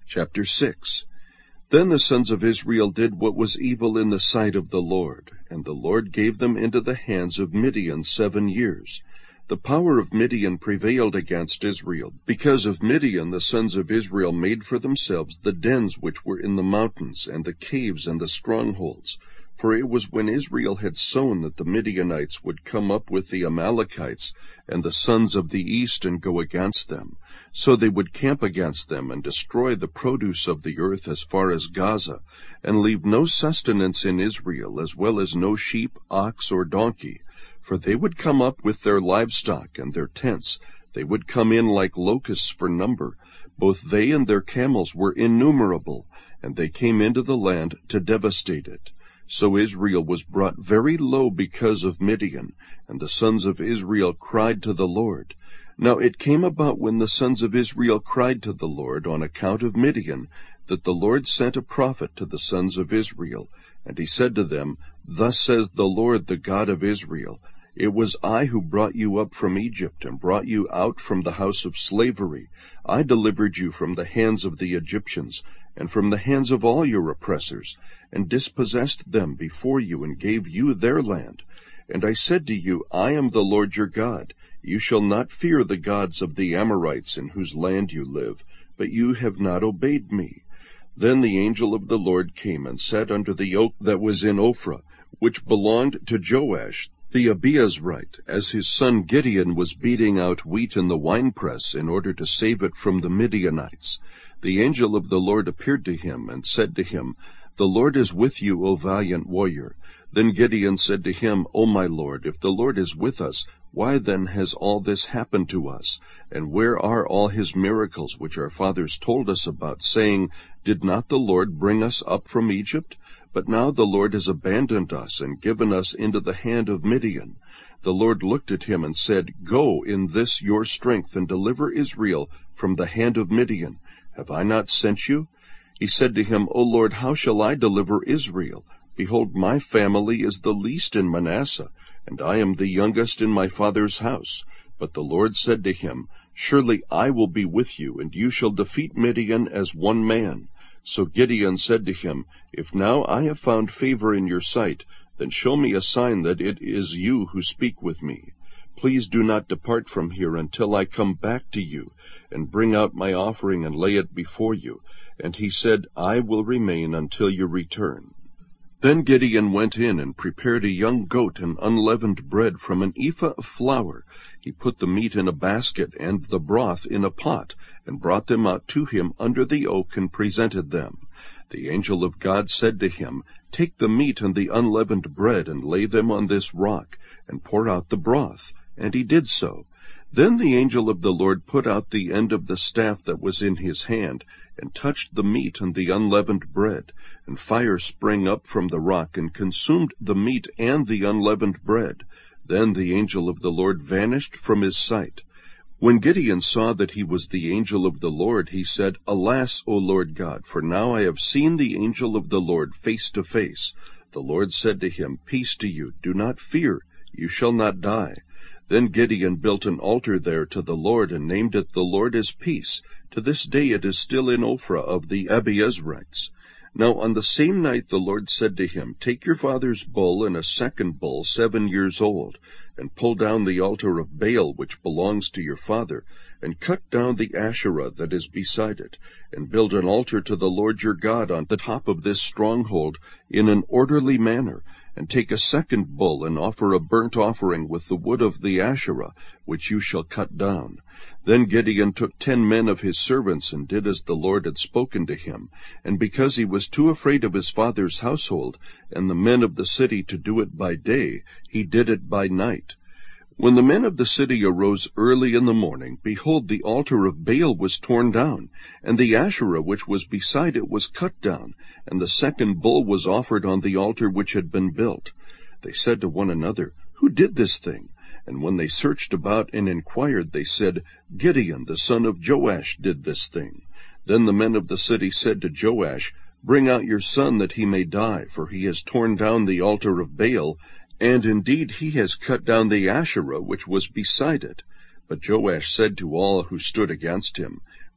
Chapter 6. Then the sons of Israel did what was evil in the sight of the Lord, and the Lord gave them into the hands of Midian 7 years. The power of Midian prevailed against Israel. Because of Midian the sons of Israel made for themselves the dens which were in the mountains, and the caves and the strongholds. For it was when Israel had sown that the Midianites would come up with the Amalekites and the sons of the east and go against them. So they would camp against them and destroy the produce of the earth as far as Gaza, and leave no sustenance in Israel, as well as no sheep, ox, or donkey. For they would come up with their livestock and their tents. They would come in like locusts for number. Both they and their camels were innumerable, and they came into the land to devastate it. So Israel was brought very low because of Midian, and the sons of Israel cried to the Lord. Now it came about when the sons of Israel cried to the Lord on account of Midian, that the Lord sent a prophet to the sons of Israel. And he said to them, Thus says the Lord, the God of Israel, It was I who brought you up from Egypt, and brought you out from the house of slavery. I delivered you from the hands of the Egyptians, and from the hands of all your oppressors, and dispossessed them before you, and gave you their land. And I said to you, I am the Lord your God. You shall not fear the gods of the Amorites in whose land you live, but you have not obeyed me. Then the angel of the Lord came and sat under the oak that was in Ophrah, which belonged to Joash the Abiezrite, as his son Gideon was beating out wheat in the winepress in order to save it from the Midianites. The angel of the Lord appeared to him and said to him, The Lord is with you, O valiant warrior. Then Gideon said to him, O my Lord, if the Lord is with us, why then has all this happened to us? And where are all his miracles which our fathers told us about, saying, Did not the Lord bring us up from Egypt? But now the Lord has abandoned us and given us into the hand of Midian. The Lord looked at him and said, Go in this your strength and deliver Israel from the hand of Midian. Have I not sent you? He said to him, O Lord, how shall I deliver Israel? Behold, my family is the least in Manasseh, and I am the youngest in my father's house. But the Lord said to him, Surely I will be with you, and you shall defeat Midian as one man. So Gideon said to him, If now I have found favor in your sight, then show me a sign that it is you who speak with me. Please do not depart from here until I come back to you, and bring out my offering and lay it before you. And he said, I will remain until you return. Then Gideon went in and prepared a young goat and unleavened bread from an ephah of flour. He put the meat in a basket and the broth in a pot, and brought them out to him under the oak and presented them. The angel of God said to him, Take the meat and the unleavened bread and lay them on this rock, and pour out the broth. And he did so. Then the angel of the Lord put out the end of the staff that was in his hand, and touched the meat and the unleavened bread, and fire sprang up from the rock, and consumed the meat and the unleavened bread. Then the angel of the Lord vanished from his sight. When Gideon saw that he was the angel of the Lord, he said, Alas, O Lord God, for now I have seen the angel of the Lord face to face. The Lord said to him, Peace to you, do not fear, you shall not die. Then Gideon built an altar there to the Lord, and named it, The Lord is Peace. To this day it is still in Ophrah of the Abiezrites. Now on the same night the Lord said to him, Take your father's bull and a second bull 7 years old, and pull down the altar of Baal which belongs to your father, and cut down the Asherah that is beside it, and build an altar to the Lord your God on the top of this stronghold in an orderly manner, and take a second bull and offer a burnt offering with the wood of the Asherah, which you shall cut down. Then Gideon took 10 men of his servants and did as the Lord had spoken to him. And because he was too afraid of his father's household and the men of the city to do it by day, he did it by night. When the men of the city arose early in the morning, behold, the altar of Baal was torn down, and the Asherah which was beside it was cut down, and the second bull was offered on the altar which had been built. They said to one another, Who did this thing? And when they searched about and inquired, they said, Gideon the son of Joash did this thing. Then the men of the city said to Joash, Bring out your son that he may die, for he has torn down the altar of Baal, and indeed he has cut down the Asherah which was beside it. But Joash said to all who stood against him,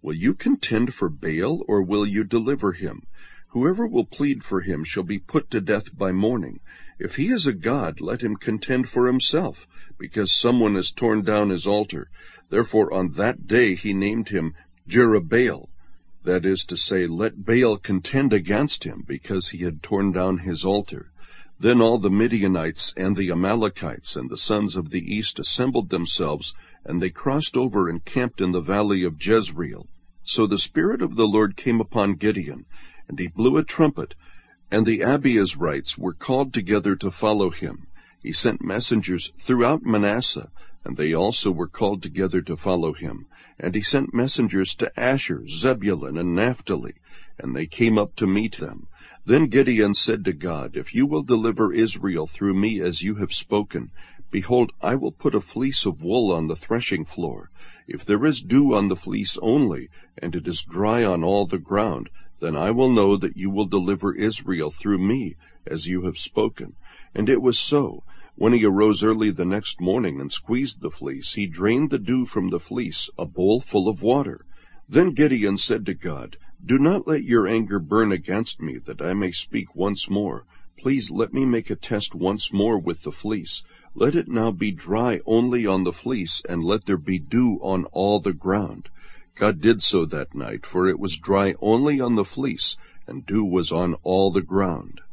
Will you contend for Baal, or will you deliver him? Whoever will plead for him shall be put to death by morning. If he is a god, let him contend for himself, because someone has torn down his altar. Therefore on that day he named him Jerubbaal. That is to say, let Baal contend against him, because he had torn down his altar. Then all the Midianites and the Amalekites and the sons of the east assembled themselves, and they crossed over and camped in the valley of Jezreel. So the Spirit of the Lord came upon Gideon, and he blew a trumpet, and the Abiezrites were called together to follow him. He sent messengers throughout Manasseh, and they also were called together to follow him. And he sent messengers to Asher, Zebulun, and Naphtali, and they came up to meet them. Then Gideon said to God, If you will deliver Israel through me as you have spoken, behold, I will put a fleece of wool on the threshing floor. If there is dew on the fleece only, and it is dry on all the ground, then I will know that you will deliver Israel through me, as you have spoken. And it was so. When he arose early the next morning and squeezed the fleece, he drained the dew from the fleece, a bowl full of water. Then Gideon said to God, Do not let your anger burn against me, that I may speak once more. Please let me make a test once more with the fleece. Let it now be dry only on the fleece, and let there be dew on all the ground. God did so that night, for it was dry only on the fleece, and dew was on all the ground.